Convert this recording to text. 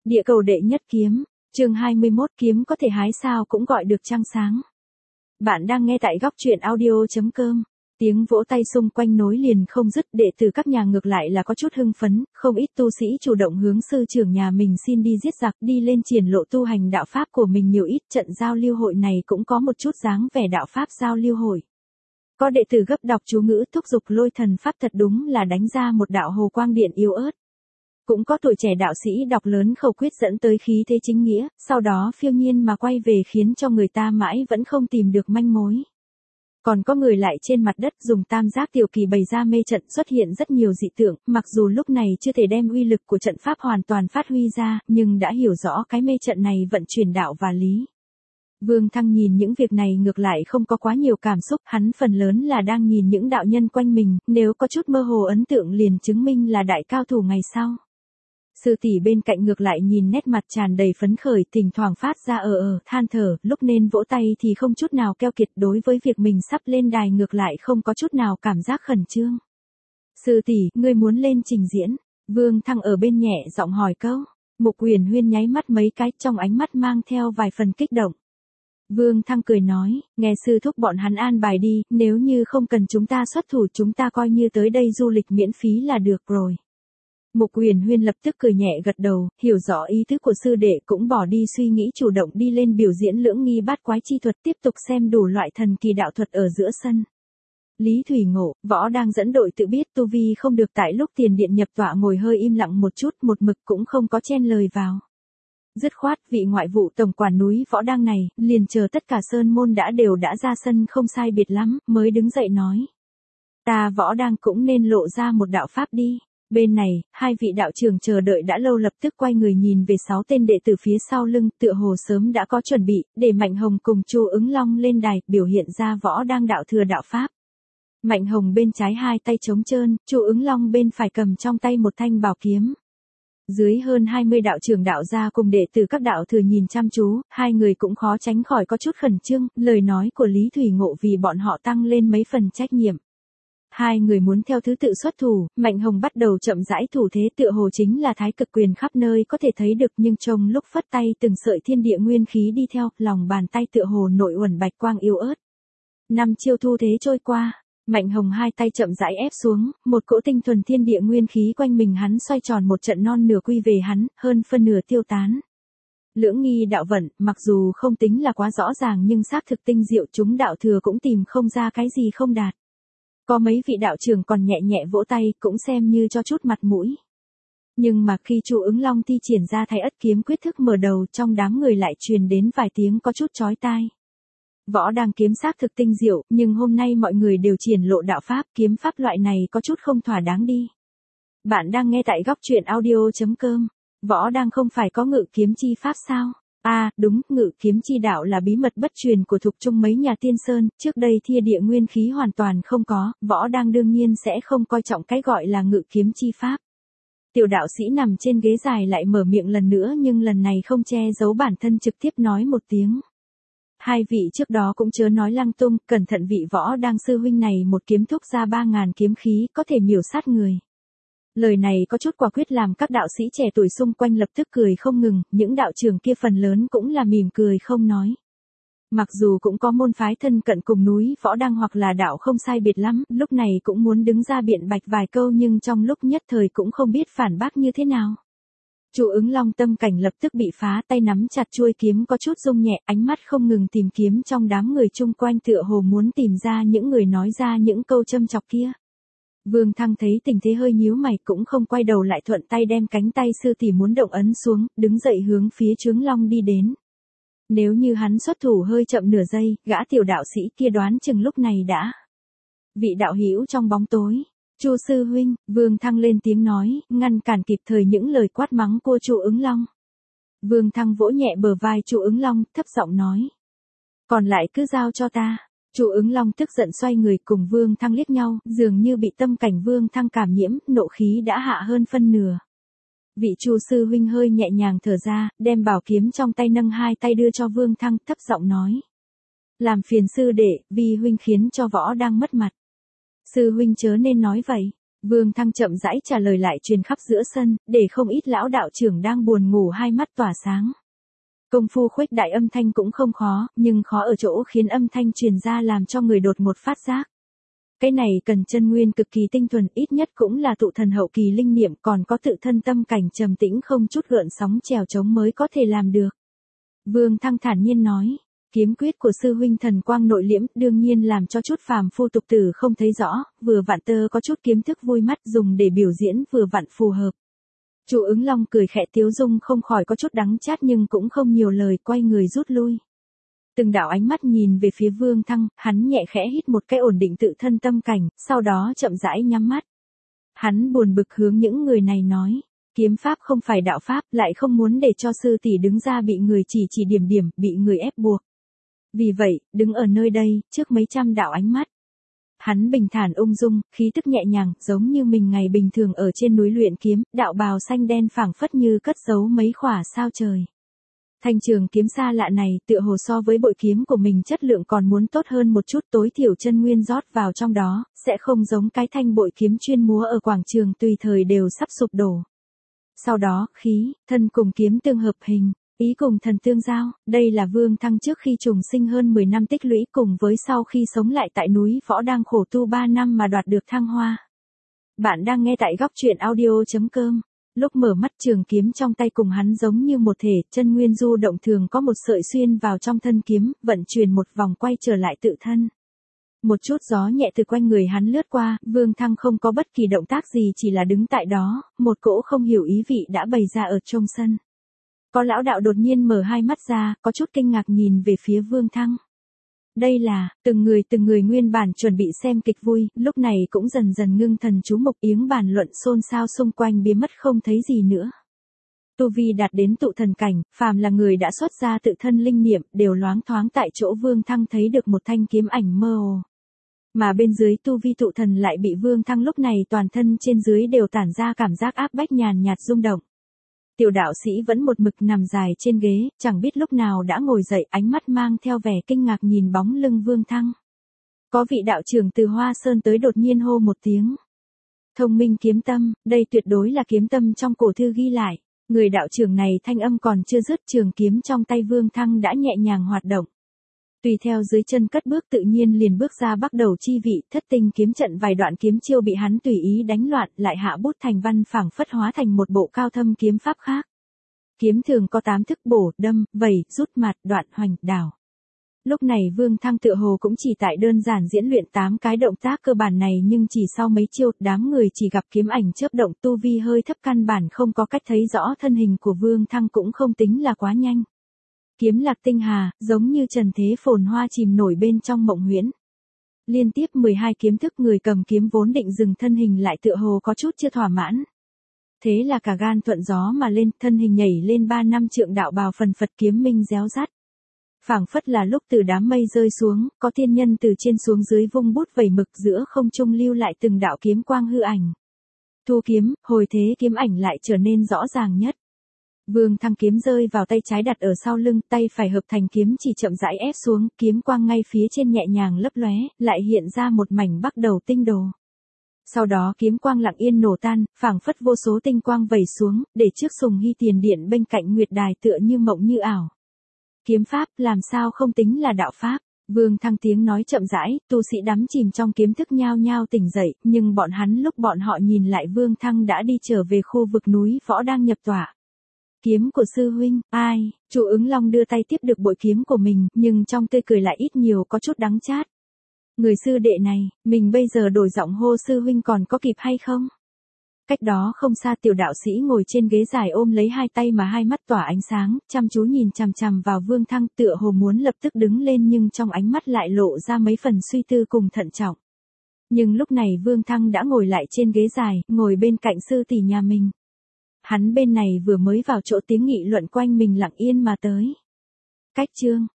Địa cầu đệ nhất kiếm, chương 21 kiếm có thể hái sao cũng gọi được trăng sáng. Bạn đang nghe tại góc truyện audio.com. Tiếng vỗ tay xung quanh nối liền không dứt, đệ tử các nhà ngược lại là có chút hưng phấn, không ít tu sĩ chủ động hướng sư trưởng nhà mình xin đi giết giặc, đi lên triển lộ tu hành đạo pháp của mình nhiều ít. Trận giao lưu hội này cũng có một chút dáng vẻ đạo pháp giao lưu hội. Có đệ tử gấp đọc chú ngữ thúc giục lôi thần pháp, thật đúng là đánh ra một đạo hồ quang điện yếu ớt. Cũng có tuổi trẻ đạo sĩ đọc lớn khẩu quyết dẫn tới khí thế chính nghĩa, sau đó phiêu nhiên mà quay về khiến cho người ta mãi vẫn không tìm được manh mối. Còn có người lại trên mặt đất dùng tam giác tiểu kỳ bày ra mê trận, xuất hiện rất nhiều dị tượng, mặc dù lúc này chưa thể đem uy lực của trận pháp hoàn toàn phát huy ra, nhưng đã hiểu rõ cái mê trận này vận chuyển đạo và lý. Vương Thăng nhìn những việc này ngược lại không có quá nhiều cảm xúc, hắn phần lớn là đang nhìn những đạo nhân quanh mình, nếu có chút mơ hồ ấn tượng liền chứng minh là đại cao thủ ngày sau. Sư tỷ bên cạnh ngược lại nhìn nét mặt tràn đầy phấn khởi, thỉnh thoảng phát ra than thở, lúc nên vỗ tay thì không chút nào keo kiệt, đối với việc mình sắp lên đài ngược lại không có chút nào cảm giác khẩn trương. Sư tỷ, ngươi muốn lên trình diễn? Vương Thăng ở bên nhẹ giọng hỏi câu. Mục Uyển Huyên nháy mắt mấy cái, trong ánh mắt mang theo vài phần kích động. Vương Thăng cười nói, nghe sư thúc bọn hắn an bài đi, nếu như không cần chúng ta xuất thủ chúng ta coi như tới đây du lịch miễn phí là được rồi. Mục Uyển Huyên lập tức cười nhẹ gật đầu, hiểu rõ ý tứ của sư đệ, cũng bỏ đi suy nghĩ chủ động đi lên biểu diễn lưỡng nghi bát quái chi thuật, tiếp tục xem đủ loại thần kỳ đạo thuật ở giữa sân. Lý Thủy Ngộ, Võ đang dẫn đội tự biết tu vi không được, tại lúc tiền điện nhập tọa ngồi hơi im lặng một chút, một mực cũng không có chen lời vào. Dứt khoát, vị ngoại vụ tổng quản núi Võ đang này, liền chờ tất cả sơn môn đều đã ra sân không sai biệt lắm, mới đứng dậy nói. Ta Võ đang cũng nên lộ ra một đạo pháp đi. Bên này, hai vị đạo trưởng chờ đợi đã lâu lập tức quay người nhìn về 6 tên đệ tử phía sau lưng, tựa hồ sớm đã có chuẩn bị, để Mạnh Hồng cùng Chu Ứng Long lên đài, biểu hiện ra Võ đang đạo thừa đạo pháp. Mạnh Hồng bên trái hai tay trống trơn, Chu Ứng Long bên phải cầm trong tay một thanh bảo kiếm. Dưới hơn 20 đạo trưởng đạo gia cùng đệ tử các đạo thừa nhìn chăm chú, hai người cũng khó tránh khỏi có chút khẩn trương, lời nói của Lý Thủy Ngộ vì bọn họ tăng lên mấy phần trách nhiệm. Hai người muốn theo thứ tự xuất thủ, Mạnh Hồng bắt đầu chậm rãi thủ thế, tựa hồ chính là thái cực quyền khắp nơi có thể thấy được, nhưng trong lúc phất tay từng sợi thiên địa nguyên khí đi theo, lòng bàn tay tựa hồ nội uẩn bạch quang yếu ớt. 5 chiêu thu thế trôi qua, Mạnh Hồng hai tay chậm rãi ép xuống, một cỗ tinh thuần thiên địa nguyên khí quanh mình hắn xoay tròn một trận non nửa quy về hắn, hơn phân nửa tiêu tán. Lưỡng nghi đạo vận, mặc dù không tính là quá rõ ràng nhưng xác thực tinh diệu, chúng đạo thừa cũng tìm không ra cái gì không đạt. Có mấy vị đạo trưởng còn nhẹ nhẹ vỗ tay, cũng xem như cho chút mặt mũi. Nhưng mà khi Chu Ứng Long thi triển ra Thái Ất kiếm quyết thức mở đầu, trong đám người lại truyền đến vài tiếng có chút chói tai. Võ đang kiếm xác thực tinh diệu, nhưng hôm nay mọi người đều triển lộ đạo pháp, kiếm pháp loại này có chút không thỏa đáng đi. Bạn đang nghe tại góc truyện audio.com. Võ đang không phải có ngự kiếm chi pháp sao? Đúng, ngự kiếm chi đạo là bí mật bất truyền của thuộc trung mấy nhà tiên sơn, trước đây thiên địa nguyên khí hoàn toàn không có, Võ đang đương nhiên sẽ không coi trọng cái gọi là ngự kiếm chi pháp. Tiểu đạo sĩ nằm trên ghế dài lại mở miệng lần nữa, nhưng lần này không che giấu bản thân, trực tiếp nói một tiếng. Hai vị trước đó cũng chớ nói lăng tung, cẩn thận vị Võ đang sư huynh này một kiếm thúc ra 3.000 kiếm khí, có thể miểu sát người. Lời này có chút quả quyết làm các đạo sĩ trẻ tuổi xung quanh lập tức cười không ngừng, những đạo trưởng kia phần lớn cũng là mỉm cười không nói. Mặc dù cũng có môn phái thân cận cùng núi Võ đang hoặc là đạo không sai biệt lắm, lúc này cũng muốn đứng ra biện bạch vài câu, nhưng trong lúc nhất thời cũng không biết phản bác như thế nào. Chu Ứng Long tâm cảnh lập tức bị phá, tay nắm chặt chuôi kiếm có chút rung nhẹ, ánh mắt không ngừng tìm kiếm trong đám người chung quanh, tựa hồ muốn tìm ra những người nói ra những câu châm chọc kia. Vương Thăng thấy tình thế hơi nhíu mày, cũng không quay đầu lại, thuận tay đem cánh tay sư tỷ muốn động ấn xuống, đứng dậy hướng phía Chướng Long đi đến. Nếu như hắn xuất thủ hơi chậm nửa giây, gã tiểu đạo sĩ kia đoán chừng lúc này đã. Vị đạo hữu trong bóng tối, Chu sư huynh, Vương Thăng lên tiếng nói, ngăn cản kịp thời những lời quát mắng của Chu Ứng Long. Vương Thăng vỗ nhẹ bờ vai Chu Ứng Long, thấp giọng nói. Còn lại cứ giao cho ta. Chu Ứng Long tức giận xoay người cùng Vương Thăng liếc nhau, dường như bị tâm cảnh Vương Thăng cảm nhiễm, nộ khí đã hạ hơn phân nửa. Vị Chu sư huynh hơi nhẹ nhàng thở ra, đem bảo kiếm trong tay nâng hai tay đưa cho Vương Thăng, thấp giọng nói. Làm phiền sư đệ, vì huynh khiến cho Võ đang mất mặt. Sư huynh chớ nên nói vậy. Vương Thăng chậm rãi trả lời lại truyền khắp giữa sân, để không ít lão đạo trưởng đang buồn ngủ hai mắt tỏa sáng. Công phu khuếch đại âm thanh cũng không khó, nhưng khó ở chỗ khiến âm thanh truyền ra làm cho người đột một phát giác. Cái này cần chân nguyên cực kỳ tinh thuần, ít nhất cũng là tụ thần hậu kỳ linh niệm, còn có tự thân tâm cảnh trầm tĩnh không chút gợn sóng trèo trống mới có thể làm được. Vương Thăng thản nhiên nói, kiếm quyết của sư huynh thần quang nội liễm, đương nhiên làm cho chút phàm phu tục tử không thấy rõ, vừa vặn tơ có chút kiếm thức vui mắt dùng để biểu diễn vừa vặn phù hợp. Chu Ứng Long cười khẽ tiếu dung không khỏi có chút đắng chát nhưng cũng không nhiều lời, quay người rút lui. Từng đạo ánh mắt nhìn về phía Vương Thăng, hắn nhẹ khẽ hít một cái ổn định tự thân tâm cảnh, sau đó chậm rãi nhắm mắt. Hắn buồn bực hướng những người này nói, kiếm pháp không phải đạo pháp, lại không muốn để cho sư tỷ đứng ra bị người chỉ điểm, bị người ép buộc. Vì vậy, đứng ở nơi đây, trước mấy trăm đạo ánh mắt. Hắn bình thản ung dung, khí tức nhẹ nhàng, giống như mình ngày bình thường ở trên núi luyện kiếm, đạo bào xanh đen phảng phất như cất giấu mấy khỏa sao trời. Thanh trường kiếm xa lạ này tựa hồ so với bội kiếm của mình chất lượng còn muốn tốt hơn một chút, tối thiểu chân nguyên rót vào trong đó, sẽ không giống cái thanh bội kiếm chuyên múa ở quảng trường tùy thời đều sắp sụp đổ. Sau đó, khí, thân cùng kiếm tương hợp hình, ý cùng thần tương giao, đây là Vương Thăng trước khi trùng sinh hơn 10 năm tích lũy cùng với sau khi sống lại tại núi Võ đang khổ tu 3 năm mà đoạt được thăng hoa. Bạn đang nghe tại góc truyện audio.com. Lúc mở mắt trường kiếm trong tay cùng hắn giống như một thể, chân nguyên du động thường có một sợi xuyên vào trong thân kiếm, vận chuyển một vòng quay trở lại tự thân. Một chút gió nhẹ từ quanh người hắn lướt qua, Vương Thăng không có bất kỳ động tác gì chỉ là đứng tại đó, một cỗ không hiểu ý vị đã bày ra ở trong sân. Có lão đạo đột nhiên mở hai mắt ra, có chút kinh ngạc nhìn về phía Vương Thăng. Đây là, từng người nguyên bản chuẩn bị xem kịch vui, lúc này cũng dần dần ngưng thần chú mục, yếng bàn luận xôn xao xung quanh biến mất không thấy gì nữa. Tu vi đạt đến tụ thần cảnh, phàm là người đã xuất ra tự thân linh niệm, đều loáng thoáng tại chỗ Vương Thăng thấy được một thanh kiếm ảnh mơ hồ. Mà bên dưới tu vi tụ thần lại bị Vương Thăng lúc này toàn thân trên dưới đều tản ra cảm giác áp bách nhàn nhạt rung động. Tiểu đạo sĩ vẫn một mực nằm dài trên ghế, chẳng biết lúc nào đã ngồi dậy, ánh mắt mang theo vẻ kinh ngạc nhìn bóng lưng Vương Thăng. Có vị đạo trưởng từ Hoa Sơn tới đột nhiên hô một tiếng. Thông minh kiếm tâm, đây tuyệt đối là kiếm tâm trong cổ thư ghi lại. Người đạo trưởng này thanh âm còn chưa dứt, trường kiếm trong tay Vương Thăng đã nhẹ nhàng hoạt động. Tùy theo dưới chân cất bước tự nhiên liền bước ra bắt đầu chi vị, thất tinh kiếm trận vài đoạn kiếm chiêu bị hắn tùy ý đánh loạn, lại hạ bút thành văn phảng phất hóa thành một bộ cao thâm kiếm pháp khác. Kiếm thường có 8 thức: bổ, đâm, vẩy, rút, mạt, đoạn, hoành, đảo. Lúc này Vương Thăng tựa hồ cũng chỉ tại đơn giản diễn luyện 8 cái động tác cơ bản này, nhưng chỉ sau mấy chiêu, đám người chỉ gặp kiếm ảnh chớp động, tu vi hơi thấp căn bản không có cách thấy rõ thân hình của Vương Thăng cũng không tính là quá nhanh. Kiếm lạc tinh hà, giống như trần thế phồn hoa chìm nổi bên trong mộng huyễn. Liên tiếp 12 kiếm thức, người cầm kiếm vốn định dừng thân hình lại tựa hồ có chút chưa thỏa mãn. Thế là cả gan thuận gió mà lên, thân hình nhảy lên 3 năm trượng, đạo bào phần phật, kiếm minh réo rắt. Phảng phất là lúc từ đám mây rơi xuống, có tiên nhân từ trên xuống dưới vung bút vẩy mực, giữa không trung lưu lại từng đạo kiếm quang hư ảnh. Thu kiếm, hồi thế kiếm ảnh lại trở nên rõ ràng nhất. Vương Thăng kiếm rơi vào tay trái đặt ở sau lưng, tay phải hợp thành kiếm chỉ chậm rãi ép xuống, kiếm quang ngay phía trên nhẹ nhàng lấp lóe, lại hiện ra một mảnh bắt đầu tinh đồ. Sau đó kiếm quang lặng yên nổ tan, phảng phất vô số tinh quang vẩy xuống, để trước Sùng Hy tiền điện bên cạnh nguyệt đài tựa như mộng như ảo. Kiếm pháp làm sao không tính là đạo pháp? Vương Thăng tiếng nói chậm rãi, tu sĩ đắm chìm trong kiếm thức nhao nhao tỉnh dậy, nhưng bọn hắn lúc bọn họ nhìn lại Vương Thăng đã đi trở về khu vực núi Võ đang nhập tọa. Kiếm của sư huynh, ai? Chu Ứng Long đưa tay tiếp được bội kiếm của mình, nhưng trong tươi cười lại ít nhiều có chút đắng chát. Người sư đệ này, mình bây giờ đổi giọng hô sư huynh còn có kịp hay không? Cách đó không xa tiểu đạo sĩ ngồi trên ghế dài ôm lấy hai tay mà hai mắt tỏa ánh sáng, chăm chú nhìn chằm chằm vào Vương Thăng, tựa hồ muốn lập tức đứng lên nhưng trong ánh mắt lại lộ ra mấy phần suy tư cùng thận trọng. Nhưng lúc này Vương Thăng đã ngồi lại trên ghế dài, ngồi bên cạnh sư tỷ nhà mình. Hắn bên này vừa mới vào chỗ tiếng nghị luận quanh mình lặng yên mà tới. Cách chương